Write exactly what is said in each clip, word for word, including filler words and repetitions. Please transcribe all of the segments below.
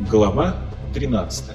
Глава тринадцатая.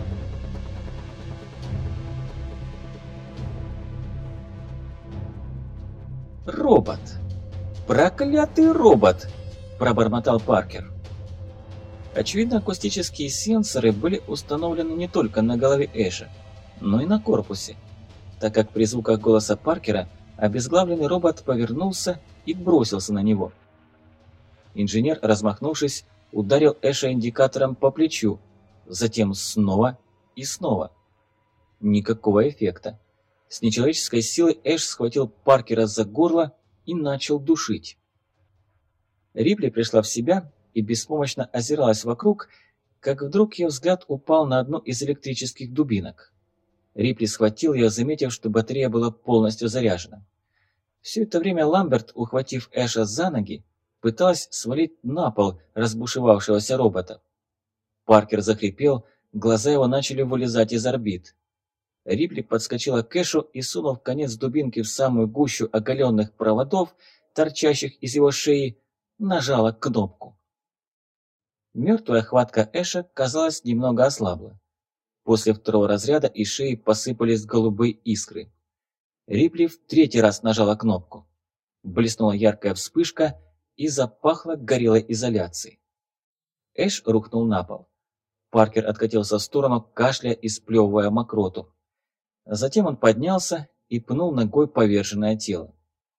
«Робот! Проклятый робот!» – пробормотал Паркер. Очевидно, акустические сенсоры были установлены не только на голове Эша, но и на корпусе, так как при звуках голоса Паркера обезглавленный робот повернулся и бросился на него. Инженер, размахнувшись, ударил Эша индикатором по плечу, затем снова и снова. Никакого эффекта. С нечеловеческой силой Эш схватил Паркера за горло и начал душить. Рипли пришла в себя и беспомощно озиралась вокруг, как вдруг ее взгляд упал на одну из электрических дубинок. Рипли схватил ее, заметив, что батарея была полностью заряжена. Все это время Ламберт, ухватив Эша за ноги, пыталась свалить на пол разбушевавшегося робота. Паркер захрипел, глаза его начали вылезать из орбит. Рипли подскочила к Эшу и, сунув конец дубинки в самую гущу оголенных проводов, торчащих из его шеи, нажала кнопку. Мертвая хватка Эша, казалось, немного ослабла. После второго разряда из шеи посыпались голубые искры. Рипли в третий раз нажала кнопку. Блеснула яркая вспышка и запахло горелой изоляцией. Эш рухнул на пол. Паркер откатился в сторону, кашляя и сплевывая мокроту. Затем он поднялся и пнул ногой поверженное тело.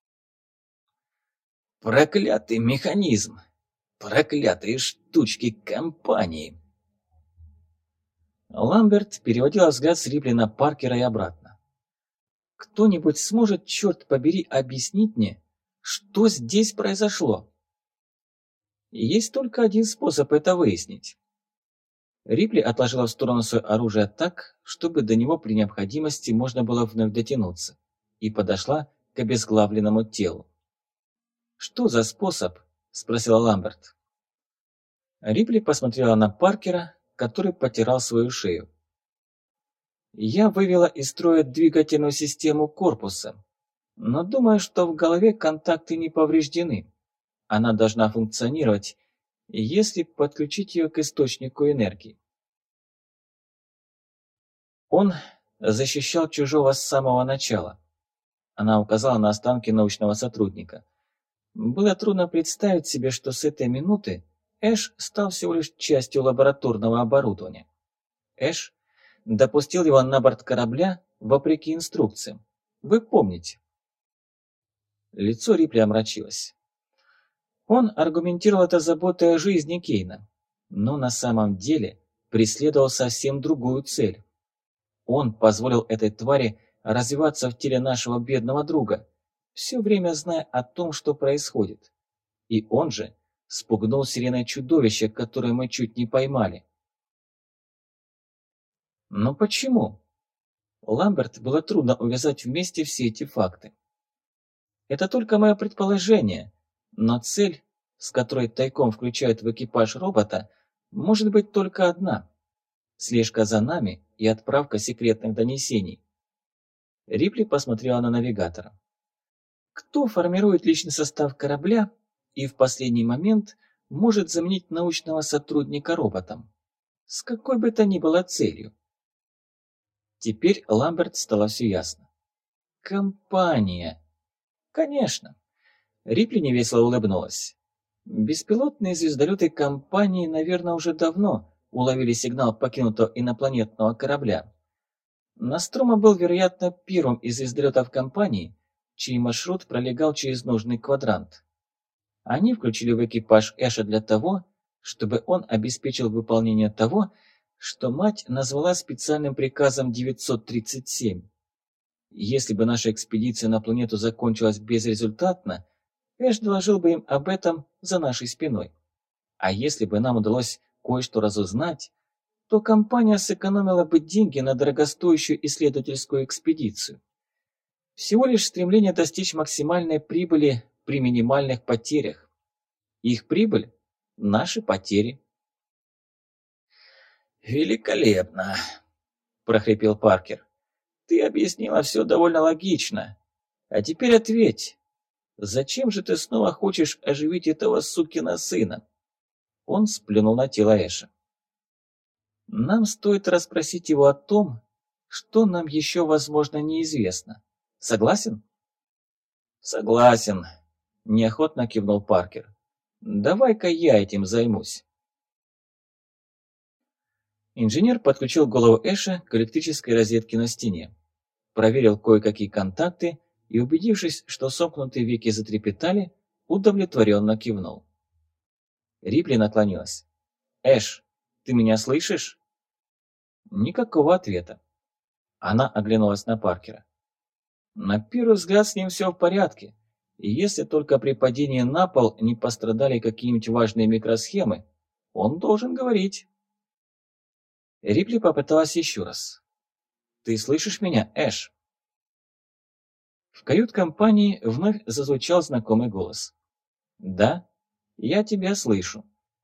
«Проклятый механизм! Проклятые штучки компании!» Ламберт переводил взгляд с Рипли на Паркера и обратно. «Кто-нибудь сможет, черт побери, объяснить мне, что здесь произошло?» «Есть только один способ это выяснить». Рипли отложила в сторону свое оружие так, чтобы до него при необходимости можно было вновь дотянуться, и подошла к обезглавленному телу. «Что за способ?» – спросила Ламберт. Рипли посмотрела на Паркера, который потирал свою шею. «Я вывела из строя двигательную систему корпуса, но думаю, что в голове контакты не повреждены. Она должна функционировать, если подключить ее к источнику энергии. Он защищал чужого с самого начала». Она указала на останки научного сотрудника. Было трудно представить себе, что с этой минуты Эш стал всего лишь частью лабораторного оборудования. Эш допустил его на борт корабля вопреки инструкциям. Вы помните? Лицо Рипли омрачилось. Он аргументировал это заботой о жизни Кейна, но на самом деле преследовал совсем другую цель. Он позволил этой твари развиваться в теле нашего бедного друга, все время зная о том, что происходит. И он же спугнул сиреной чудовище, которое мы чуть не поймали. Но почему? Ламберт было трудно увязать вместе все эти факты. Это только мое предположение, но цель, с которой тайком включают в экипаж робота, может быть только одна – слежка за нами и отправка секретных донесений. Рипли посмотрела на навигатора. Кто формирует личный состав корабля и в последний момент может заменить научного сотрудника роботом? С какой бы то ни было целью? Теперь Ламберт стало все ясно. Компания. Конечно. Рипли невесело улыбнулась. Беспилотные звездолеты компании, наверное, уже давно уловили сигнал покинутого инопланетного корабля. Нострома был, вероятно, первым из звездолетов компании, чей маршрут пролегал через нужный квадрант. Они включили в экипаж Эша для того, чтобы он обеспечил выполнение того, что мать назвала специальным приказом девятьсот тридцать семь. Если бы наша экспедиция на планету закончилась безрезультатно, Эш доложил бы им об этом за нашей спиной. А если бы нам удалось кое-что разузнать, то компания сэкономила бы деньги на дорогостоящую исследовательскую экспедицию. Всего лишь стремление достичь максимальной прибыли при минимальных потерях. Их прибыль – наши потери. «Великолепно!» – прохрипел Паркер. «Ты объяснила все довольно логично. А теперь ответь, зачем же ты снова хочешь оживить этого сукина сына?» Он сплюнул на тело Эша. Нам стоит расспросить его о том, что нам еще, возможно, неизвестно. Согласен? Согласен, неохотно кивнул Паркер. Давай-ка я этим займусь. Инженер подключил голову Эша к электрической розетке на стене, проверил кое-какие контакты и, убедившись, что сомкнутые веки затрепетали, удовлетворенно кивнул. Рипли наклонилась. «Эш, ты меня слышишь?» Никакого ответа. Она оглянулась на Паркера. На первый взгляд с ним все в порядке, и если только при падении на пол не пострадали какие-нибудь важные микросхемы, он должен говорить. Рипли попыталась еще раз. «Ты слышишь меня, Эш?» В кают-компании вновь зазвучал знакомый голос. «Да, я тебя слышу».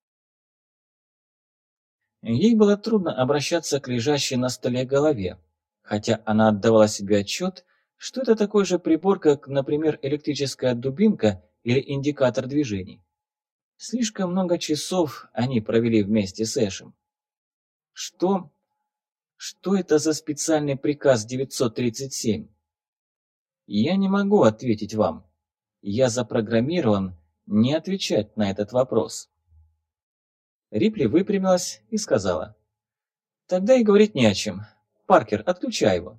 Ей было трудно обращаться к лежащей на столе голове, хотя она отдавала себе отчет, что это такой же прибор, как, например, электрическая дубинка или индикатор движений. Слишком много часов они провели вместе с Эшем. Что? Что это за специальный приказ девятьсот тридцать семь? Я не могу ответить вам. Я запрограммирован не отвечать на этот вопрос. Рипли выпрямилась и сказала. Тогда и говорить не о чем. Паркер, отключай его.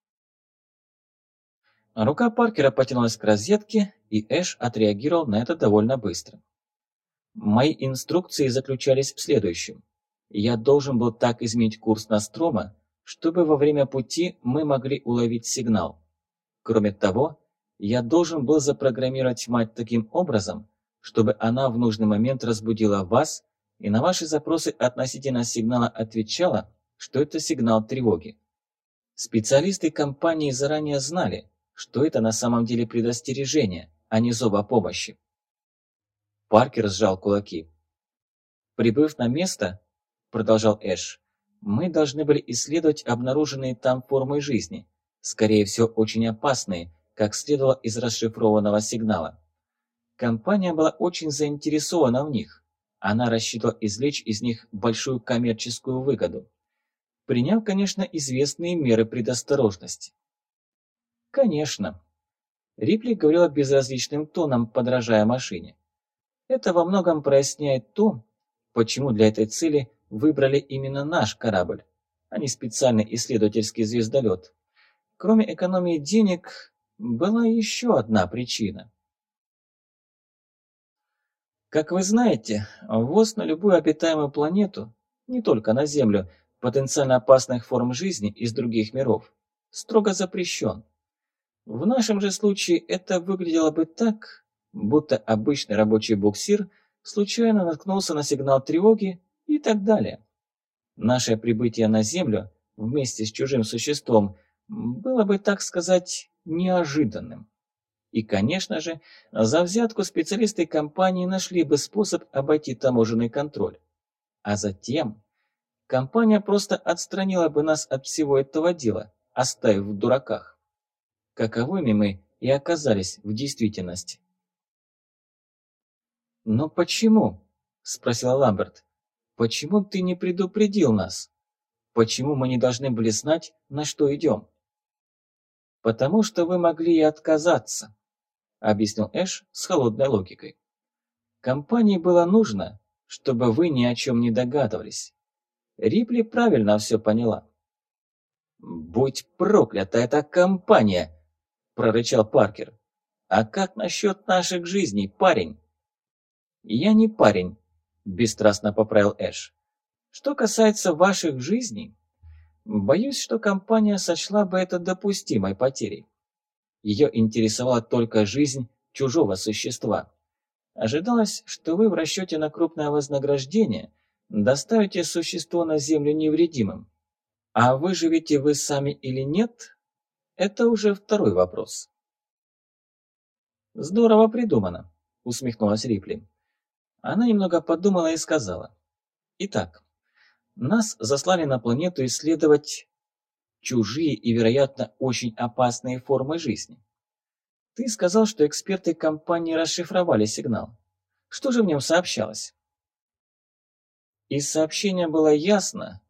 Рука Паркера потянулась к розетке, и Эш отреагировал на это довольно быстро. Мои инструкции заключались в следующем. Я должен был так изменить курс Нострома, чтобы во время пути мы могли уловить сигнал. Кроме того, я должен был запрограммировать мать таким образом, чтобы она в нужный момент разбудила вас и на ваши запросы относительно сигнала отвечала, что это сигнал тревоги. Специалисты компании заранее знали, что это на самом деле предостережение, а не зов о помощи. Паркер сжал кулаки. «Прибыв на место, — продолжал Эш, — мы должны были исследовать обнаруженные там формы жизни, скорее всего, очень опасные, как следовало из расшифрованного сигнала. Компания была очень заинтересована в них. Она рассчитывала извлечь из них большую коммерческую выгоду, приняв, конечно, известные меры предосторожности. Конечно. Рипли говорила безразличным тоном, подражая машине. Это во многом проясняет то, почему для этой цели выбрали именно наш корабль, а не специальный исследовательский звездолет. Кроме экономии денег, была еще одна причина. Как вы знаете, ввоз на любую обитаемую планету, не только на Землю, потенциально опасных форм жизни из других миров, строго запрещен. В нашем же случае это выглядело бы так, будто обычный рабочий буксир случайно наткнулся на сигнал тревоги и так далее. Наше прибытие на Землю вместе с чужим существом было бы, так сказать, неожиданным. И, конечно же, за взятку специалисты компании нашли бы способ обойти таможенный контроль. А затем компания просто отстранила бы нас от всего этого дела, оставив в дураках. Каковыми мы и оказались в действительности. «Но почему?» – спросила Ламберт. «Почему ты не предупредил нас? Почему мы не должны были знать, на что идем?» «Потому что вы могли и отказаться», – объяснил Эш с холодной логикой. «Компании было нужно, чтобы вы ни о чем не догадывались. Рипли правильно все поняла». «Будь проклята эта компания!» – прорычал Паркер. «А как насчет наших жизней, парень?» «Я не парень», – бесстрастно поправил Эш. «Что касается ваших жизней, боюсь, что компания сочла бы это допустимой потерей. Ее интересовала только жизнь чужого существа. Ожидалось, что вы в расчете на крупное вознаграждение доставите существо на Землю невредимым. А выживете вы сами или нет, это уже второй вопрос». «Здорово придумано», — усмехнулась Рипли. Она немного подумала и сказала. «Итак, нас заслали на планету исследовать чужие и, вероятно, очень опасные формы жизни. Ты сказал, что эксперты компании расшифровали сигнал. Что же в нем сообщалось?» Из сообщения было ясно,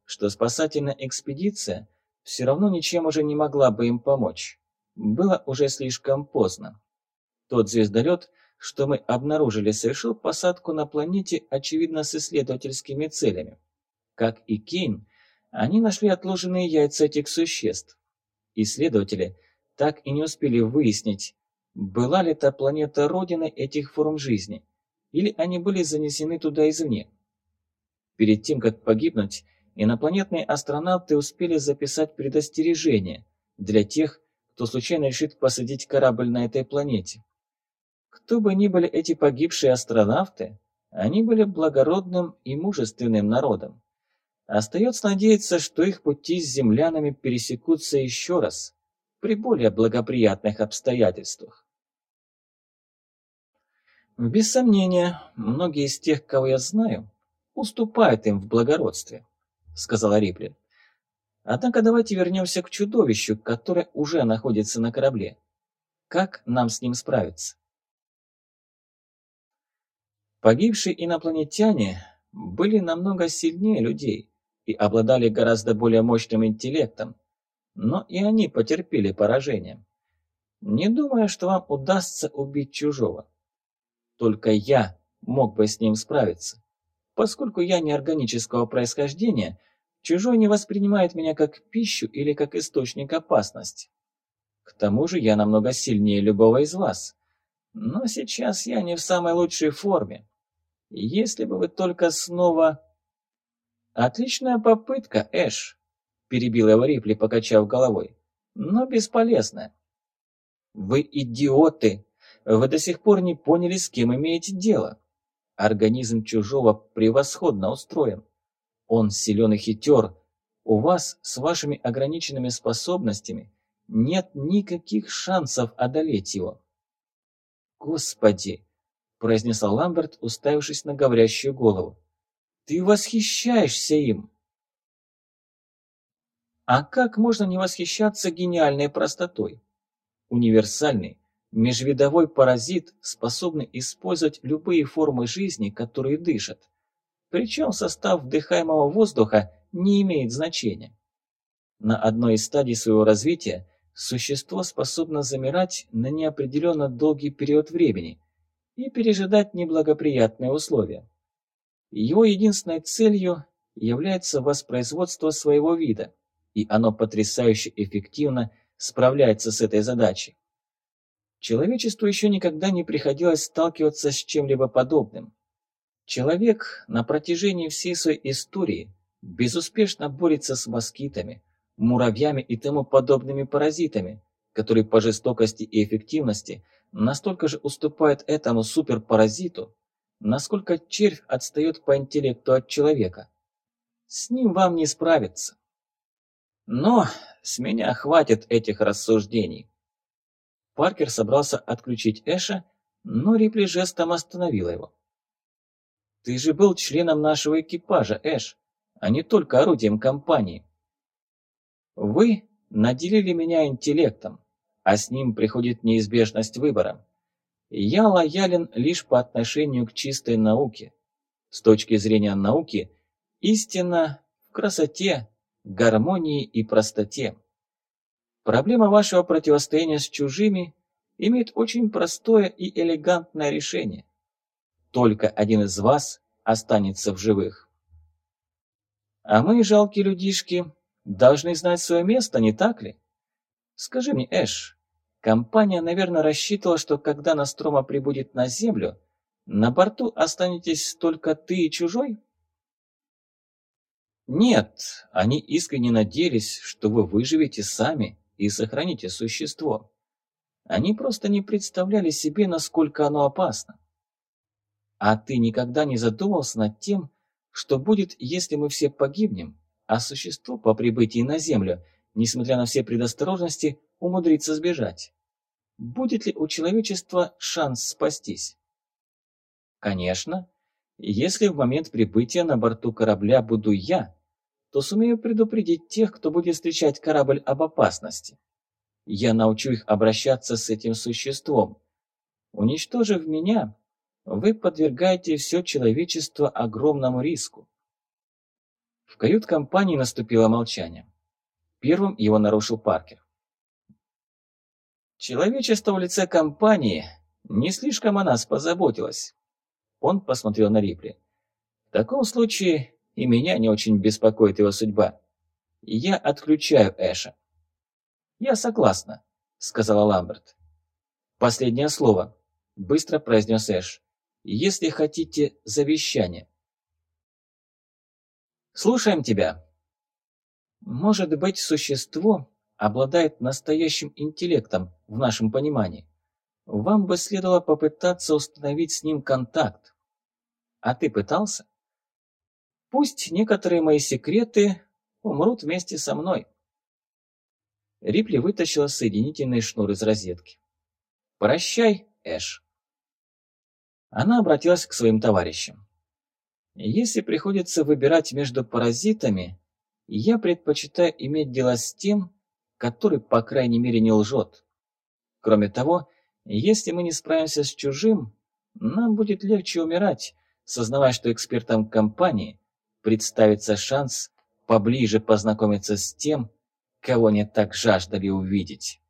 что спасательная экспедиция все равно ничем уже не могла бы им помочь. Было уже слишком поздно. Тот звездолет, что мы обнаружили, совершил посадку на планете, очевидно, с исследовательскими целями. Как и Кейн, они нашли отложенные яйца этих существ. Исследователи так и не успели выяснить, была ли та планета родиной этих форм жизни, или они были занесены туда извне. Перед тем, как погибнуть, инопланетные астронавты успели записать предостережение для тех, кто случайно решит посадить корабль на этой планете. Кто бы ни были эти погибшие астронавты, они были благородным и мужественным народом. Остается надеяться, что их пути с землянами пересекутся еще раз, при более благоприятных обстоятельствах. Без сомнения, многие из тех, кого я знаю, уступают им в благородстве, сказала Рипли. Однако давайте вернемся к чудовищу, которое уже находится на корабле. Как нам с ним справиться? Погибшие инопланетяне были намного сильнее людей и обладали гораздо более мощным интеллектом, но и они потерпели поражение. Не думаю, что вам удастся убить чужого. Только я мог бы с ним справиться. Поскольку я неорганического происхождения, чужой не воспринимает меня как пищу или как источник опасности. К тому же я намного сильнее любого из вас. Но сейчас я не в самой лучшей форме. Если бы вы только снова... Отличная попытка, Эш, перебил его Рипли, покачав головой, но бесполезная. Вы идиоты! Вы до сих пор не поняли, с кем имеете дело. Организм чужого превосходно устроен. Он силен и хитер. У вас с вашими ограниченными способностями нет никаких шансов одолеть его. Господи! Произнесла Ламберт, уставившись на говорящую голову. Ты восхищаешься им. А как можно не восхищаться гениальной простотой? Универсальный, межвидовой паразит, способный использовать любые формы жизни, которые дышат. Причем состав вдыхаемого воздуха не имеет значения. На одной из стадий своего развития существо способно замирать на неопределенно долгий период времени и пережидать неблагоприятные условия. Его единственной целью является воспроизводство своего вида, и оно потрясающе эффективно справляется с этой задачей. Человечеству еще никогда не приходилось сталкиваться с чем-либо подобным. Человек на протяжении всей своей истории безуспешно борется с москитами, муравьями и тому подобными паразитами, которые по жестокости и эффективности настолько же уступают этому суперпаразиту, насколько червь отстает по интеллекту от человека. С ним вам не справиться. Но с меня хватит этих рассуждений. Паркер собрался отключить Эша, но Рипли жестом остановила его. Ты же был членом нашего экипажа, Эш, а не только орудием компании. Вы наделили меня интеллектом, а с ним приходит неизбежность выбора. Я лоялен лишь по отношению к чистой науке. С точки зрения науки, истина в красоте, гармонии и простоте. Проблема вашего противостояния с чужими имеет очень простое и элегантное решение. Только один из вас останется в живых. А мы, жалкие людишки, должны знать свое место, не так ли? Скажи мне, Эш, компания, наверное, рассчитывала, что когда Нострома прибудет на Землю, на борту останетесь только ты и чужой? Нет, они искренне надеялись, что вы выживете сами и сохраните существо. Они просто не представляли себе, насколько оно опасно. А ты никогда не задумывался над тем, что будет, если мы все погибнем, а существо по прибытии на Землю, несмотря на все предосторожности, умудрится сбежать? Будет ли у человечества шанс спастись? Конечно, если в момент прибытия на борту корабля буду я, то сумею предупредить тех, кто будет встречать корабль, об опасности. Я научу их обращаться с этим существом. Уничтожив меня, вы подвергаете все человечество огромному риску. В кают-компании наступило молчание. Первым его нарушил Паркер. Человечество в лице компании не слишком о нас позаботилось. Он посмотрел на Рипли. В таком случае и меня не очень беспокоит его судьба. Я отключаю Эша. Я согласна, сказала Ламберт. Последнее слово, быстро произнес Эш. Если хотите завещание. Слушаем тебя. Может быть, существо обладает настоящим интеллектом в нашем понимании. Вам бы следовало попытаться установить с ним контакт. А ты пытался? Пусть некоторые мои секреты умрут вместе со мной. Рипли вытащила соединительный шнур из розетки. Прощай, Эш. Она обратилась к своим товарищам. Если приходится выбирать между паразитами, я предпочитаю иметь дело с тем, который, по крайней мере, не лжет. Кроме того, если мы не справимся с чужим, нам будет легче умирать, сознавая, что экспертам компании представится шанс поближе познакомиться с тем, кого не так жаждали увидеть.